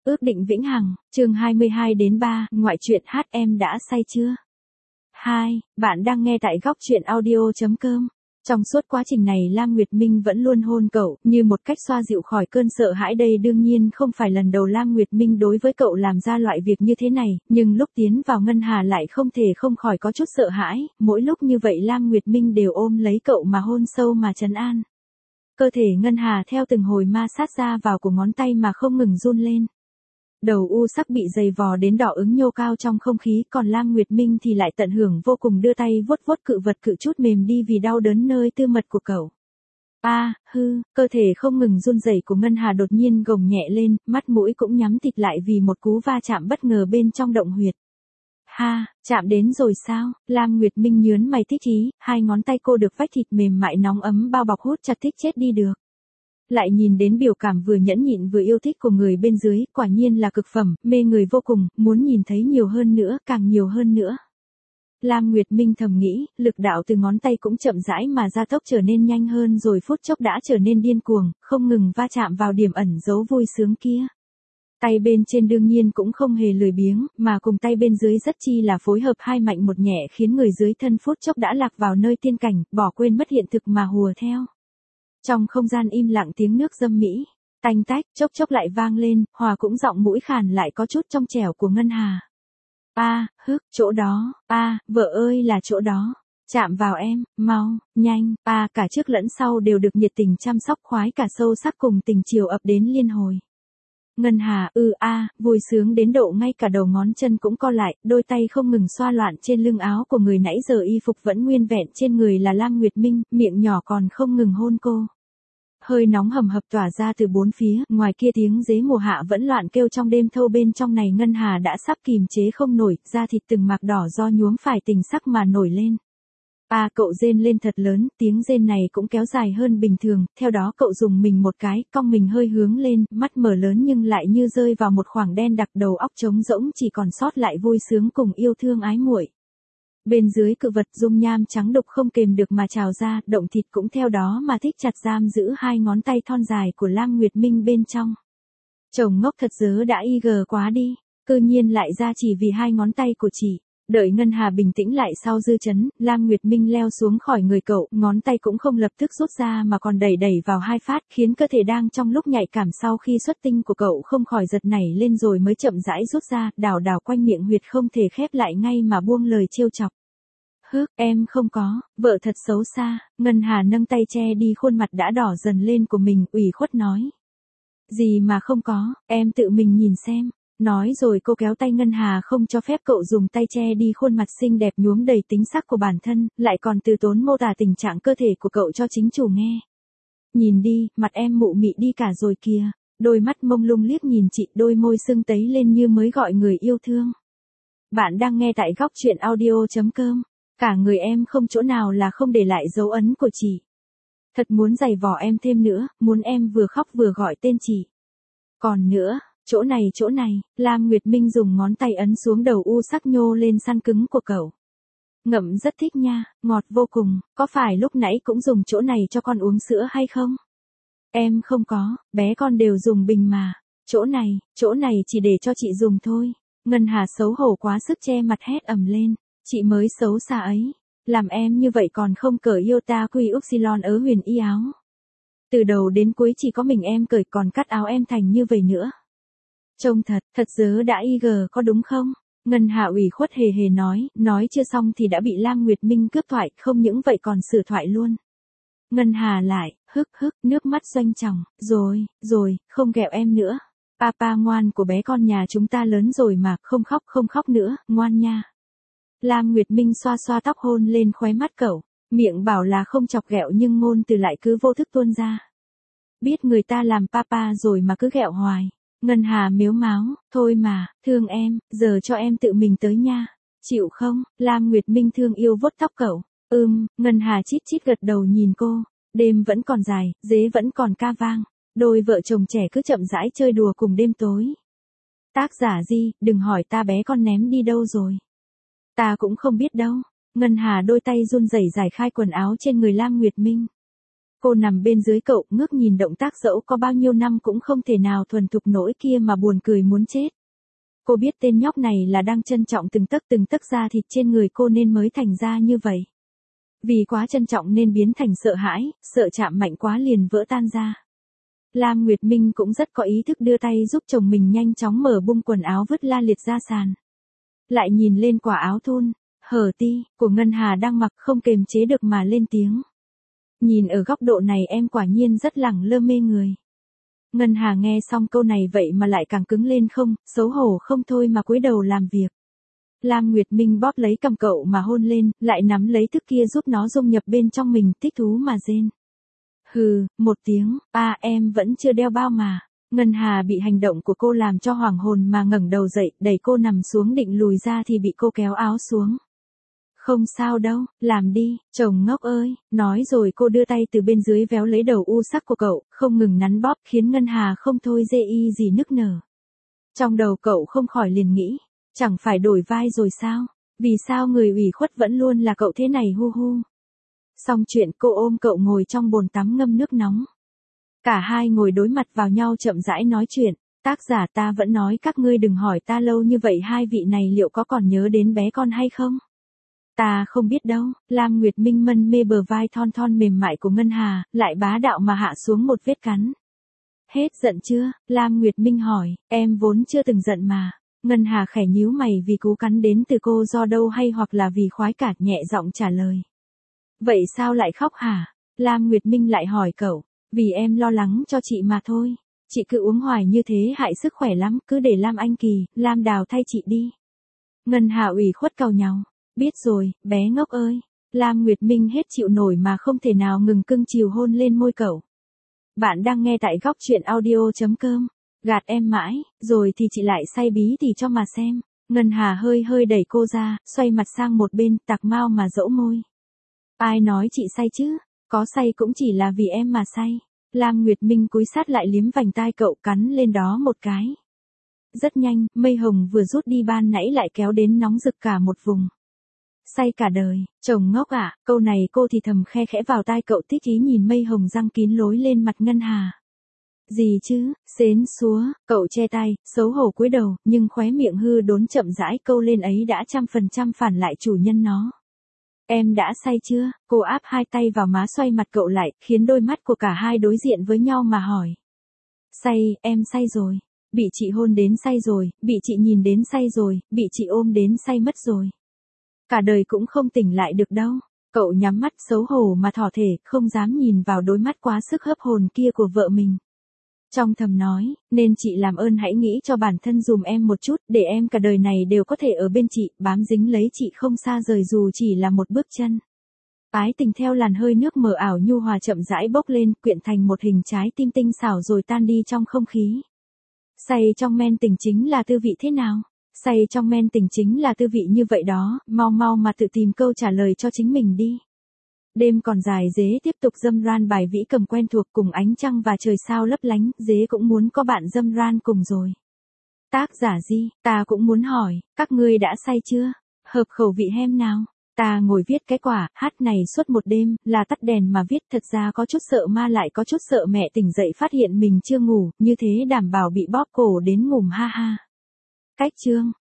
Ước định vĩnh hằng, chương 22-3, ngoại truyện hát em đã say chưa? 2. Bạn đang nghe tại góc truyện audio.com. Trong suốt quá trình này Lam Nguyệt Minh vẫn luôn hôn cậu, như một cách xoa dịu khỏi cơn sợ hãi. Đây đương nhiên không phải lần đầu Lam Nguyệt Minh đối với cậu làm ra loại việc như thế này, nhưng lúc tiến vào Ngân Hà lại không thể không khỏi có chút sợ hãi, mỗi lúc như vậy Lam Nguyệt Minh đều ôm lấy cậu mà hôn sâu mà trấn an. Cơ thể Ngân Hà theo từng hồi ma sát ra vào của ngón tay mà không ngừng run lên. Đầu u sắc bị dày vò đến đỏ ửng nhô cao trong không khí, còn Lam Nguyệt Minh thì lại tận hưởng vô cùng, đưa tay vuốt vuốt cự vật cự chút mềm đi vì đau đớn nơi tư mật của cậu. Cơ thể không ngừng run rẩy của Ngân Hà đột nhiên gồng nhẹ lên, mắt mũi cũng nhắm tịt lại vì một cú va chạm bất ngờ bên trong động huyệt. Chạm đến rồi sao? Lam Nguyệt Minh nhớn mày thích ý, hai ngón tay cô được vách thịt mềm mại nóng ấm bao bọc hút chặt thích chết đi được. Lại nhìn đến biểu cảm vừa nhẫn nhịn vừa yêu thích của người bên dưới, quả nhiên là cực phẩm, mê người vô cùng, muốn nhìn thấy nhiều hơn nữa, càng nhiều hơn nữa. Lam Nguyệt Minh thầm nghĩ, lực đạo từ ngón tay cũng chậm rãi mà gia tốc trở nên nhanh hơn, rồi phút chốc đã trở nên điên cuồng, không ngừng va chạm vào điểm ẩn giấu vui sướng kia. Tay bên trên đương nhiên cũng không hề lười biếng, mà cùng tay bên dưới rất chi là phối hợp, hai mạnh một nhẹ khiến người dưới thân phút chốc đã lạc vào nơi tiên cảnh, bỏ quên mất hiện thực mà hùa theo. Trong không gian im lặng tiếng nước dâm mỹ, tanh tách, chốc chốc lại vang lên, hòa cũng giọng mũi khàn lại có chút trong trẻo của Ngân Hà. Chỗ đó, vợ ơi là chỗ đó, chạm vào em, mau, nhanh, cả trước lẫn sau đều được nhiệt tình chăm sóc, khoái cả sâu sắc cùng tình chiều ập đến liên hồi. Ngân Hà, vui sướng đến độ ngay cả đầu ngón chân cũng co lại, đôi tay không ngừng xoa loạn trên lưng áo của người, nãy giờ y phục vẫn nguyên vẹn trên người là Lam Nguyệt Minh, miệng nhỏ còn không ngừng hôn cô. Hơi nóng hầm hập tỏa ra từ bốn phía, ngoài kia tiếng dế mùa hạ vẫn loạn kêu trong đêm thâu, bên trong này Ngân Hà đã sắp kìm chế không nổi, da thịt từng mạc đỏ do nhuốm phải tình sắc mà nổi lên. Cậu rên lên thật lớn, tiếng rên này cũng kéo dài hơn bình thường, theo đó cậu dùng mình một cái, cong mình hơi hướng lên, mắt mở lớn nhưng lại như rơi vào một khoảng đen đặc, đầu óc trống rỗng, chỉ còn sót lại vui sướng cùng yêu thương ái muội. Bên dưới cự vật dung nham trắng đục không kềm được mà trào ra, động thịt cũng theo đó mà thích chặt giam giữ hai ngón tay thon dài của Lam Nguyệt Minh bên trong. Chồng ngốc thật dớ đã quá đi, cư nhiên lại ra chỉ vì hai ngón tay của chị. Đợi Ngân Hà bình tĩnh lại sau dư chấn, Lam Nguyệt Minh leo xuống khỏi người cậu, ngón tay cũng không lập tức rút ra mà còn đẩy vào hai phát, khiến cơ thể đang trong lúc nhạy cảm sau khi xuất tinh của cậu không khỏi giật nảy lên, rồi mới chậm rãi rút ra, đảo quanh miệng huyệt không thể khép lại ngay mà buông lời trêu chọc. Em không có, vợ thật xấu xa. Ngân Hà nâng tay che đi khuôn mặt đã đỏ dần lên của mình, ủy khuất nói. Gì mà không có, em tự mình nhìn xem. Nói rồi cô kéo tay Ngân Hà không cho phép cậu dùng tay che đi khuôn mặt xinh đẹp nhuốm đầy tính sắc của bản thân, lại còn từ tốn mô tả tình trạng cơ thể của cậu cho chính chủ nghe. Nhìn đi, mặt em mụ mị đi cả rồi kìa. Đôi mắt mông lung liếc nhìn chị, đôi môi sưng tấy lên như mới gọi người yêu thương. Bạn đang nghe tại góc truyện audio.com. Cả người em không chỗ nào là không để lại dấu ấn của chị. Thật muốn giày vò em thêm nữa, muốn em vừa khóc vừa gọi tên chị. Còn nữa, chỗ này, Lam Nguyệt Minh dùng ngón tay ấn xuống đầu u sắc nhô lên săn cứng của cậu. Ngậm rất thích nha, ngọt vô cùng, có phải lúc nãy cũng dùng chỗ này cho con uống sữa hay không? Em không có, bé con đều dùng bình mà. Chỗ này chỉ để cho chị dùng thôi. Ngân Hà xấu hổ quá sức che mặt hét ầm lên. Chị mới xấu xa ấy, làm em như vậy còn không cởi iota quy upsilon ớ huyền y áo. Từ đầu đến cuối chỉ có mình em cởi, còn cắt áo em thành như vậy nữa. Trông thật dớ đã có đúng không? Ngân Hà ủy khuất hề nói chưa xong thì đã bị Lam Nguyệt Minh cướp thoại, không những vậy còn sửa thoại luôn. Ngân Hà lại, nước mắt doanh tròng, rồi, không ghẹo em nữa. Papa ngoan của bé con nhà chúng ta lớn rồi mà, không khóc nữa, ngoan nha. Lam Nguyệt Minh xoa xoa tóc hôn lên khóe mắt cậu, miệng bảo là không chọc ghẹo nhưng ngôn từ lại cứ vô thức tuôn ra. Biết người ta làm papa rồi mà cứ ghẹo hoài. Ngân Hà mếu máo, thôi mà, thương em, giờ cho em tự mình tới nha. Chịu không? Lam Nguyệt Minh thương yêu vuốt tóc cậu. Ngân Hà chít chít gật đầu nhìn cô. Đêm vẫn còn dài, dế vẫn còn ca vang. Đôi vợ chồng trẻ cứ chậm rãi chơi đùa cùng đêm tối. Tác giả Di, đừng hỏi ta bé con ném đi đâu rồi. Ta cũng không biết đâu. Ngân Hà đôi tay run rẩy giải khai quần áo trên người Lam Nguyệt Minh. Cô nằm bên dưới cậu, ngước nhìn động tác dẫu có bao nhiêu năm cũng không thể nào thuần thục nổi kia mà buồn cười muốn chết. Cô biết tên nhóc này là đang trân trọng từng tấc da thịt trên người cô nên mới thành ra như vậy. Vì quá trân trọng nên biến thành sợ hãi, sợ chạm mạnh quá liền vỡ tan ra. Lam Nguyệt Minh cũng rất có ý thức đưa tay giúp chồng mình nhanh chóng mở bung quần áo vứt la liệt ra sàn. Lại nhìn lên quả áo thun, hở ti, của Ngân Hà đang mặc không kềm chế được mà lên tiếng. Nhìn ở góc độ này em quả nhiên rất lẳng lơ mê người. Ngân Hà nghe xong câu này vậy mà lại càng cứng lên không, xấu hổ không thôi mà cúi đầu làm việc. Lam Nguyệt Minh bóp lấy cầm cậu mà hôn lên, lại nắm lấy thức kia giúp nó dung nhập bên trong mình, thích thú mà rên. Hừ, một tiếng, em vẫn chưa đeo bao mà. Ngân Hà bị hành động của cô làm cho hoảng hồn mà ngẩng đầu dậy, đẩy cô nằm xuống định lùi ra thì bị cô kéo áo xuống. Không sao đâu, làm đi, chồng ngốc ơi, nói rồi cô đưa tay từ bên dưới véo lấy đầu u sắc của cậu, không ngừng nắn bóp khiến Ngân Hà không thôi dê y gì nức nở. Trong đầu cậu không khỏi liền nghĩ, chẳng phải đổi vai rồi sao, vì sao người ủy khuất vẫn luôn là cậu thế này hu hu. Xong chuyện cô ôm cậu ngồi trong bồn tắm ngâm nước nóng. Cả hai ngồi đối mặt vào nhau chậm rãi nói chuyện, tác giả ta vẫn nói các ngươi đừng hỏi ta lâu như vậy hai vị này liệu có còn nhớ đến bé con hay không? Ta không biết đâu, Lam Nguyệt Minh mân mê bờ vai thon thon mềm mại của Ngân Hà, lại bá đạo mà hạ xuống một vết cắn. Hết giận chưa? Lam Nguyệt Minh hỏi, em vốn chưa từng giận mà. Ngân Hà khẽ nhíu mày vì cú cắn đến từ cô do đâu hay hoặc là vì khoái cảm nhẹ giọng trả lời. Vậy sao lại khóc hả? Lam Nguyệt Minh lại hỏi cậu, vì em lo lắng cho chị mà thôi. Chị cứ uống hoài như thế hại sức khỏe lắm, cứ để Lam Anh Kỳ, Lam Đào thay chị đi. Ngân Hà ủy khuất càu nhàu. Biết rồi, bé ngốc ơi. Lam Nguyệt Minh hết chịu nổi mà không thể nào ngừng cưng chiều hôn lên môi cậu. Bạn đang nghe tại góc truyện audio.com. Gạt em mãi, rồi thì chị lại say bí thì cho mà xem. Ngân Hà hơi hơi đẩy cô ra, xoay mặt sang một bên, tạc mau mà dẫu môi. Ai nói chị say chứ? Có say cũng chỉ là vì em mà say. Lam Nguyệt Minh cúi sát lại liếm vành tai cậu cắn lên đó một cái. Rất nhanh, mây hồng vừa rút đi ban nãy lại kéo đến nóng rực cả một vùng. Say cả đời, chồng ngốc ạ, câu này cô thì thầm khe khẽ vào tai cậu thích ý nhìn mây hồng răng kín lối lên mặt Ngân Hà. Gì chứ, xến xúa, cậu che tay, xấu hổ cúi đầu, nhưng khóe miệng hư đốn chậm rãi câu lên ấy đã 100% phản lại chủ nhân nó. Em đã say chưa? Cô áp hai tay vào má xoay mặt cậu lại, khiến đôi mắt của cả hai đối diện với nhau mà hỏi. Say, em say rồi. Bị chị hôn đến say rồi, bị chị nhìn đến say rồi, bị chị ôm đến say mất rồi. Cả đời cũng không tỉnh lại được đâu. Cậu nhắm mắt xấu hổ mà thỏ thể, không dám nhìn vào đôi mắt quá sức hấp hồn kia của vợ mình. Trong thầm nói, nên chị làm ơn hãy nghĩ cho bản thân dùm em một chút, để em cả đời này đều có thể ở bên chị, bám dính lấy chị không xa rời dù chỉ là một bước chân. Ái tình theo làn hơi nước mờ ảo nhu hòa chậm rãi bốc lên, quyện thành một hình trái tim tinh xảo rồi tan đi trong không khí. Say trong men tình chính là tư vị thế nào? Say trong men tình chính là tư vị như vậy đó, mau mau mà tự tìm câu trả lời cho chính mình đi. Đêm còn dài dế tiếp tục dâm ran bài vĩ cầm quen thuộc cùng ánh trăng và trời sao lấp lánh, dế cũng muốn có bạn dâm ran cùng rồi. Tác giả Di, ta cũng muốn hỏi, các ngươi đã say chưa? Hợp khẩu vị hem nào? Ta ngồi viết cái quả, hát này suốt một đêm, là tắt đèn mà viết thật ra có chút sợ ma lại có chút sợ mẹ tỉnh dậy phát hiện mình chưa ngủ, như thế đảm bảo bị bóp cổ đến ngủm ha ha. Cách chương.